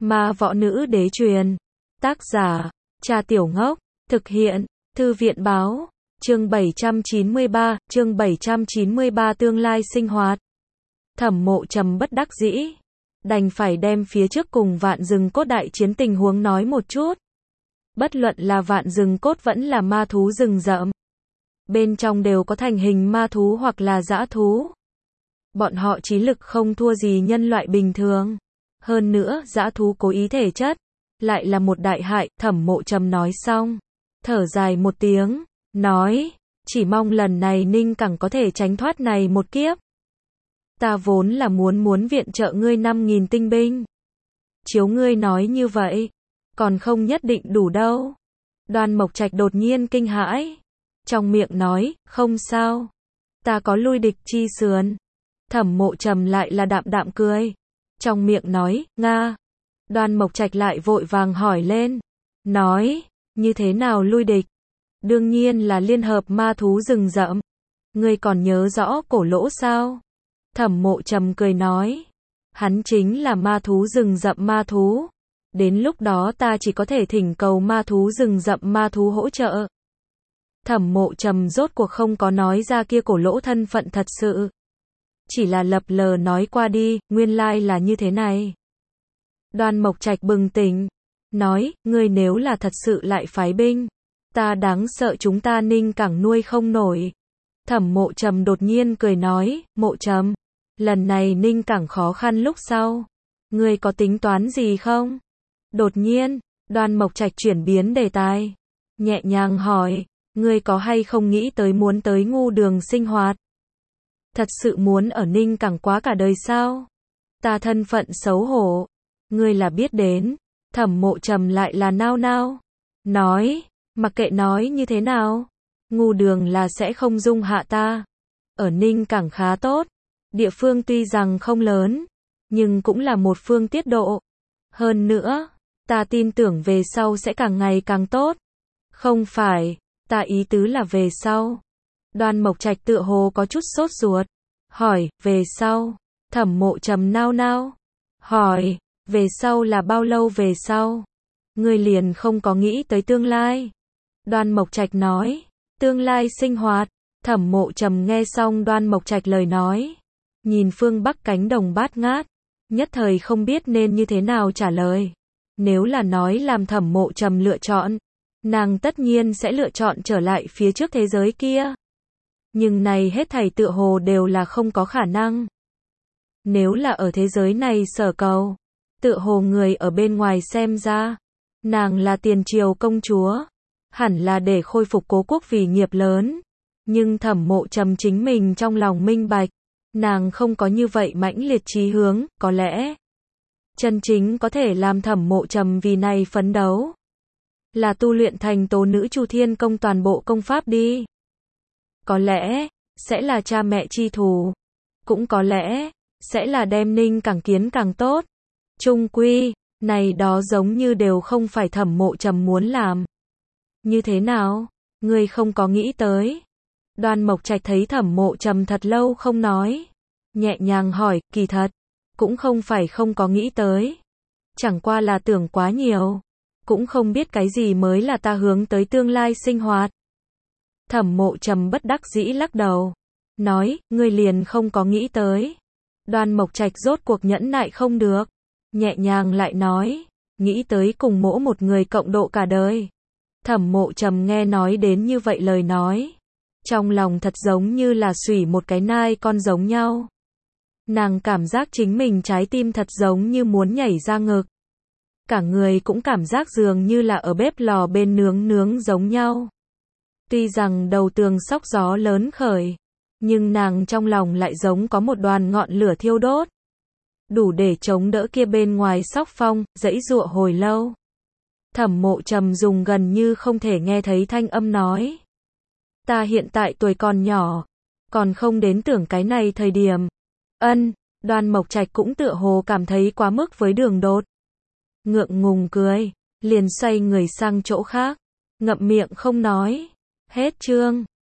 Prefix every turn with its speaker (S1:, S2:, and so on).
S1: Ma võ nữ đế truyền. Tác giả, Cha Tiểu Ngốc. Thực hiện, Thư viện báo. Chương 793 tương lai sinh hoạt. Thẩm Mộ Trầm bất đắc dĩ. Đành phải đem phía trước cùng Vạn Rừng Cốt đại chiến tình huống nói một chút. Bất luận là Vạn Rừng Cốt vẫn là ma thú rừng rậm. Bên trong đều có thành hình ma thú hoặc là dã thú. Bọn họ trí lực không thua gì nhân loại bình thường. Hơn nữa, dã thú cố ý thể chất. Lại là một đại hại, Thẩm Mộ Trầm nói xong. Thở dài một tiếng, nói, chỉ mong lần này Ninh Cẳng có thể tránh thoát này một kiếp. Ta vốn là muốn viện trợ ngươi 5.000 tinh binh. Chiếu ngươi nói như vậy, còn không nhất định đủ đâu. Đoan Mộc Trạch đột nhiên kinh hãi. Trong miệng nói, không sao. Ta có lui địch chi sườn. Thẩm Mộ Trầm lại là đạm đạm cười. Trong miệng nói, Nga. Đoan Mộc Trạch lại vội vàng hỏi lên. Nói, như thế nào lui địch? Đương nhiên là liên hợp ma thú rừng rậm. Ngươi còn nhớ rõ Cổ Lỗ sao? Thẩm Mộ Trầm cười nói. Hắn chính là ma thú rừng rậm ma thú. Đến lúc đó ta chỉ có thể thỉnh cầu ma thú rừng rậm ma thú hỗ trợ. Thẩm Mộ Trầm rốt cuộc không có nói ra kia Cổ Lỗ thân phận thật sự. Chỉ là lập lờ nói qua đi, nguyên lai là như thế này. Đoan Mộc Trạch bừng tỉnh. Nói, ngươi nếu là thật sự lại phái binh. Ta đáng sợ chúng ta Ninh Cẳng nuôi không nổi. Thẩm Mộ Trầm đột nhiên cười nói, Mộ Trầm. Lần này Ninh Cẳng khó khăn lúc sau. Ngươi có tính toán gì không? Đột nhiên, Đoan Mộc Trạch chuyển biến đề tài. Nhẹ nhàng hỏi, ngươi có hay không nghĩ tới muốn tới Ngu Đường sinh hoạt? Thật sự muốn ở Ninh Cẳng quá cả đời sao? Ta thân phận xấu hổ. Ngươi là biết đến. Thẩm Mộ Trầm lại là nao nao. Nói, mặc kệ nói như thế nào. Ngu Đường là sẽ không dung hạ ta. Ở Ninh Cẳng khá tốt. Địa phương tuy rằng không lớn, nhưng cũng là một phương tiết độ. Hơn nữa, ta tin tưởng về sau sẽ càng ngày càng tốt. Không phải, ta ý tứ là về sau. Đoan Mộc Trạch tựa hồ có chút sốt ruột. Hỏi, về sau? Thẩm Mộ Trầm nao nao. Hỏi, về sau là bao lâu về sau? Ngươi liền không có nghĩ tới tương lai. Đoan Mộc Trạch nói, tương lai sinh hoạt. Thẩm Mộ Trầm nghe xong Đoan Mộc Trạch lời nói. Nhìn phương Bắc cánh đồng bát ngát. Nhất thời không biết nên như thế nào trả lời. Nếu là nói làm Thẩm Mộ Trầm lựa chọn. Nàng tất nhiên sẽ lựa chọn trở lại phía trước thế giới kia. Nhưng này hết thảy tựa hồ đều là không có khả năng. Nếu là ở thế giới này sở cầu. Tựa hồ người ở bên ngoài xem ra. Nàng là tiền triều công chúa. Hẳn là để khôi phục cố quốc vì nghiệp lớn. Nhưng Thẩm Mộ Trầm chính mình trong lòng minh bạch. Nàng không có như vậy mãnh liệt chí hướng, có lẽ. Chân chính có thể làm Thẩm Mộ Trầm vì này phấn đấu. Là tu luyện thành tố nữ Chu Thiên Công toàn bộ công pháp đi. Có lẽ, sẽ là cha mẹ chi thù. Cũng có lẽ, sẽ là đem Ninh Cẳng kiến càng tốt. Chung quy, này đó giống như đều không phải Thẩm Mộ Trầm muốn làm. Như thế nào? Ngươi không có nghĩ tới. Đoan Mộc Trạch thấy Thẩm Mộ Trầm thật lâu không nói. Nhẹ nhàng hỏi, kỳ thật. Cũng không phải không có nghĩ tới. Chẳng qua là tưởng quá nhiều. Cũng không biết cái gì mới là ta hướng tới tương lai sinh hoạt. Thẩm Mộ Trầm bất đắc dĩ lắc đầu. Nói, ngươi liền không có nghĩ tới. Đoan Mộc Trạch rốt cuộc nhẫn nại không được. Nhẹ nhàng lại nói, nghĩ tới cùng mỗi một người cộng độ cả đời. Thẩm Mộ Trầm nghe nói đến như vậy lời nói. Trong lòng thật giống như là xủy một cái nai con giống nhau. Nàng cảm giác chính mình trái tim thật giống như muốn nhảy ra ngực. Cả người cũng cảm giác dường như là ở bếp lò bên nướng giống nhau. Tuy rằng đầu tường sóc gió lớn khởi, nhưng nàng trong lòng lại giống có một đoàn ngọn lửa thiêu đốt. Đủ để chống đỡ kia bên ngoài sóc phong, giãy giụa hồi lâu. Thẩm Mộ Trầm dùng gần như không thể nghe thấy thanh âm nói. Ta hiện tại tuổi còn nhỏ, còn không đến tưởng cái này thời điểm. Đoan Mộc Trạch cũng tựa hồ cảm thấy quá mức với Đường Đột. Ngượng ngùng cười, liền xoay người sang chỗ khác, ngậm miệng không nói. Hết chương.